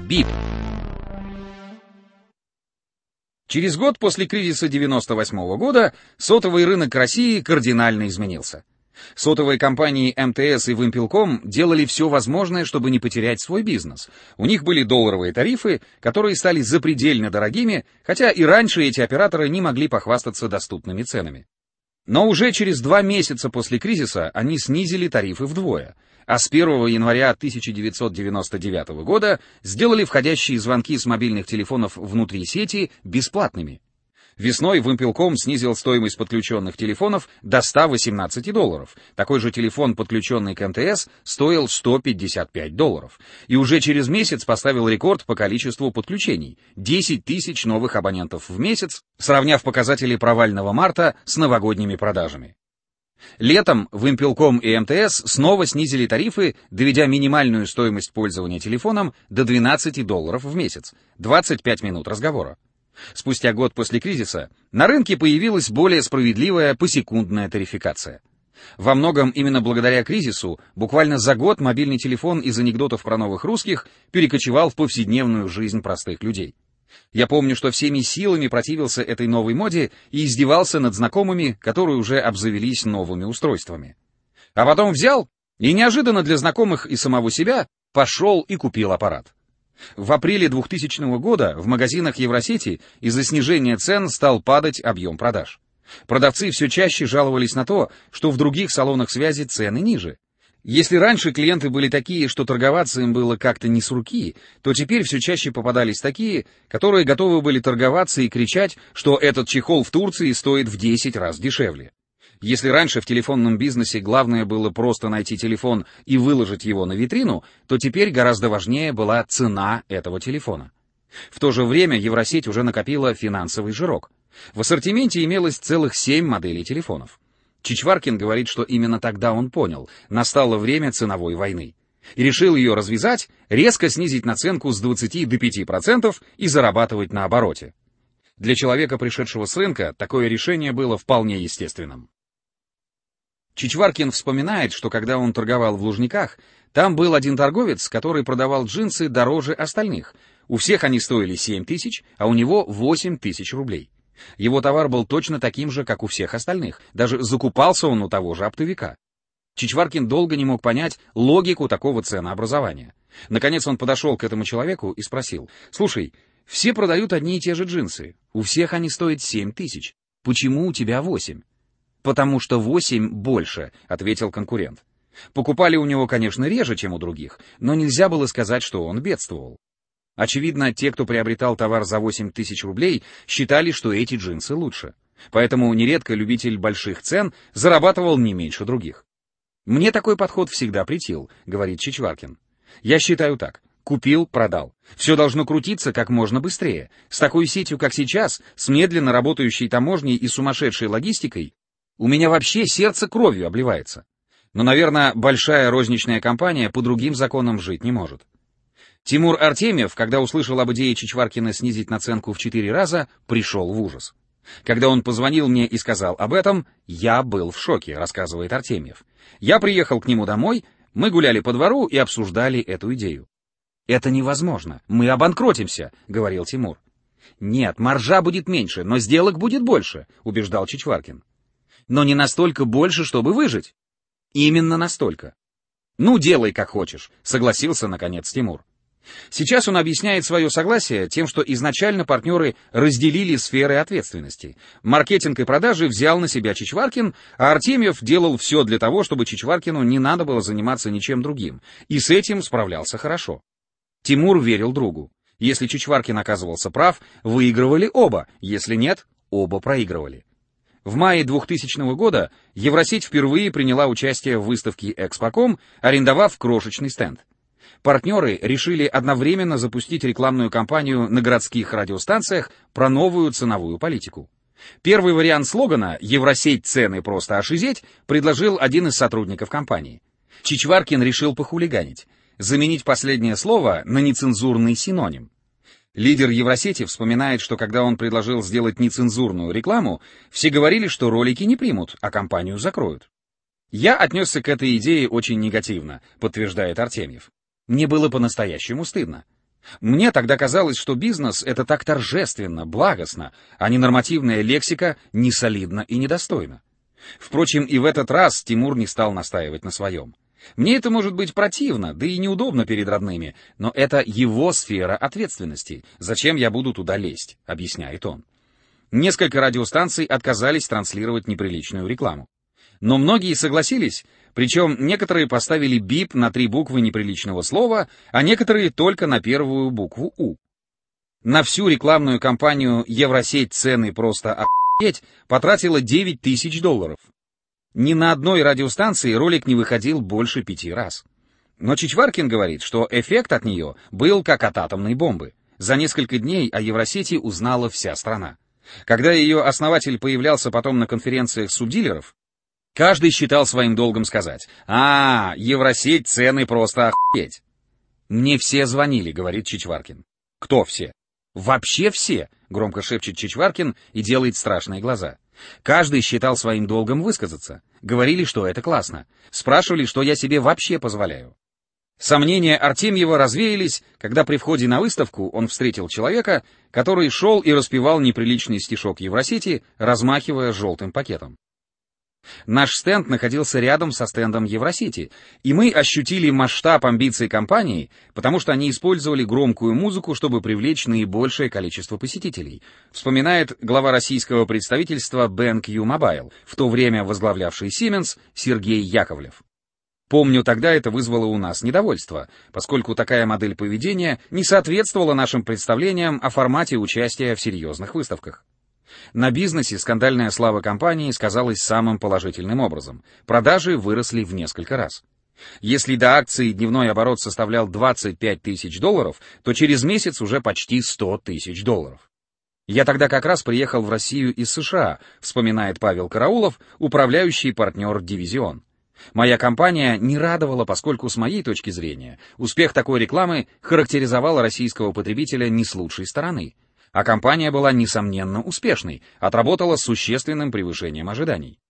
БИП. Через год после кризиса 98 года сотовый рынок России кардинально изменился. Сотовые компании МТС и Вимпелком делали все возможное, чтобы не потерять свой бизнес. У них были долларовые тарифы, которые стали запредельно дорогими, хотя и раньше эти операторы не могли похвастаться доступными ценами. Но уже через 2 месяца после кризиса они снизили тарифы вдвое, а с 1 января 1999 года сделали входящие звонки с мобильных телефонов внутри сети бесплатными. Весной Вимпелком снизил стоимость подключенных телефонов до $118. Такой же телефон, подключенный к МТС, стоил $155. И уже через месяц поставил рекорд по количеству подключений — 10 тысяч новых абонентов в месяц, сравняв показатели провального марта с новогодними продажами. Летом Вимпелком и МТС снова снизили тарифы, доведя минимальную стоимость пользования телефоном до $12 в месяц, 25 минут разговора. Спустя год после кризиса на рынке появилась более справедливая посекундная тарификация. Во многом именно благодаря кризису буквально за год мобильный телефон из анекдотов про новых русских перекочевал в повседневную жизнь простых людей. Я помню, что всеми силами противился этой новой моде и издевался над знакомыми, которые уже обзавелись новыми устройствами. А потом взял и неожиданно для знакомых и самого себя пошел и купил аппарат. В апреле 2000 года в магазинах Евросети из-за снижения цен стал падать объем продаж. Продавцы все чаще жаловались на то, что в других салонах связи цены ниже. Если раньше клиенты были такие, что торговаться им было как-то не с руки, то теперь все чаще попадались такие, которые готовы были торговаться и кричать, что этот чехол в Турции стоит в 10 раз дешевле. Если раньше в телефонном бизнесе главное было просто найти телефон и выложить его на витрину, то теперь гораздо важнее была цена этого телефона. В то же время Евросеть уже накопила финансовый жирок. В ассортименте имелось целых 7 моделей телефонов. Чичваркин говорит, что именно тогда он понял, настало время ценовой войны. И решил ее развязать, резко снизить наценку с 20 до 5% и зарабатывать на обороте. Для человека, пришедшего с рынка, такое решение было вполне естественным. Чичваркин вспоминает, что когда он торговал в Лужниках, там был один торговец, который продавал джинсы дороже остальных. У всех они стоили 7 тысяч, а у него 8 тысяч рублей. Его товар был точно таким же, как у всех остальных. Даже закупался он у того же оптовика. Чичваркин долго не мог понять логику такого ценообразования. Наконец он подошел к этому человеку и спросил: «Слушай, все продают одни и те же джинсы. У всех они стоят 7 тысяч. Почему у тебя 8? «Потому что 8 больше», — ответил конкурент. Покупали у него, конечно, реже, чем у других, но нельзя было сказать, что он бедствовал. Очевидно, те, кто приобретал товар за 8 тысяч рублей, считали, что эти джинсы лучше. Поэтому нередко любитель больших цен зарабатывал не меньше других. «Мне такой подход всегда претил», — говорит Чичваркин. «Я считаю так. Купил, продал. Все должно крутиться как можно быстрее. С такой сетью, как сейчас, с медленно работающей таможней и сумасшедшей логистикой, у меня вообще сердце кровью обливается. Но, наверное, большая розничная компания по другим законам жить не может». Тимур Артемьев, когда услышал об идее Чичваркина снизить наценку в 4 раза, пришел в ужас. Когда он позвонил мне и сказал об этом, я был в шоке, рассказывает Артемьев. Я приехал к нему домой, мы гуляли по двору и обсуждали эту идею. «Это невозможно, мы обанкротимся», — говорил Тимур. «Нет, маржа будет меньше, но сделок будет больше», — убеждал Чичваркин. «Но не настолько больше, чтобы выжить». «Именно настолько». «Ну, делай как хочешь», — согласился, наконец, Тимур. Сейчас он объясняет свое согласие тем, что изначально партнеры разделили сферы ответственности. Маркетинг и продажи взял на себя Чичваркин, а Артемьев делал все для того, чтобы Чичваркину не надо было заниматься ничем другим, и с этим справлялся хорошо. Тимур верил другу. Если Чичваркин оказывался прав, выигрывали оба, если нет, оба проигрывали. В мае 2000 года Евросеть впервые приняла участие в выставке «Экспоком», арендовав крошечный стенд. Партнеры решили одновременно запустить рекламную кампанию на городских радиостанциях про новую ценовую политику. Первый вариант слогана «Евросеть, цены просто ошизеть» предложил один из сотрудников компании. Чичваркин решил похулиганить, заменить последнее слово на нецензурный синоним. Лидер Евросети вспоминает, что когда он предложил сделать нецензурную рекламу, все говорили, что ролики не примут, а компанию закроют. «Я отнесся к этой идее очень негативно», подтверждает Артемьев. «Мне было по-настоящему стыдно. Мне тогда казалось, что бизнес — это так торжественно, благостно, а ненормативная лексика несолидна и недостойна. Впрочем, и в этот раз Тимур не стал настаивать на своем. Мне это может быть противно, да и неудобно перед родными, но это его сфера ответственности. Зачем я буду туда лезть, объясняет он. Несколько радиостанций отказались транслировать неприличную рекламу. Но многие согласились, причем некоторые поставили бип на 3 буквы неприличного слова, а некоторые только на первую букву «У». На всю рекламную кампанию «Евросеть цены просто охуеть» потратила $9000. Ни на одной радиостанции ролик не выходил больше 5 раз. Но Чичваркин говорит, что эффект от нее был как от атомной бомбы. За несколько дней о Евросети узнала вся страна. Когда ее основатель появлялся потом на конференциях субдилеров, каждый считал своим долгом сказать: Евросеть цены просто охуеть. «Мне все звонили», — говорит Чичваркин. «Кто все?» «Вообще все», — громко шепчет Чичваркин и делает страшные глаза. «Каждый считал своим долгом высказаться. Говорили, что это классно. Спрашивали, что я себе вообще позволяю». Сомнения Артемьева развеялись, когда при входе на выставку он встретил человека, который шел и распевал неприличный стишок Евросети, размахивая желтым пакетом. Наш стенд находился рядом со стендом Евросети, и мы ощутили масштаб амбиций компании, потому что они использовали громкую музыку, чтобы привлечь наибольшее количество посетителей, вспоминает глава российского представительства BenQ Mobile, в то время возглавлявший Siemens, Сергей Яковлев. Помню, тогда это вызвало у нас недовольство, поскольку такая модель поведения не соответствовала нашим представлениям о формате участия в серьезных выставках. На бизнесе скандальная слава компании сказалась самым положительным образом. Продажи выросли в несколько раз. Если до акции дневной оборот составлял $25 тысяч, то через месяц уже почти $100 тысяч. Я тогда как раз приехал в Россию из США, вспоминает Павел Караулов, управляющий партнер «Дивизион». Моя компания не радовала, поскольку, с моей точки зрения, успех такой рекламы характеризовал российского потребителя не с лучшей стороны. А компания была, несомненно, успешной, отработала с существенным превышением ожиданий.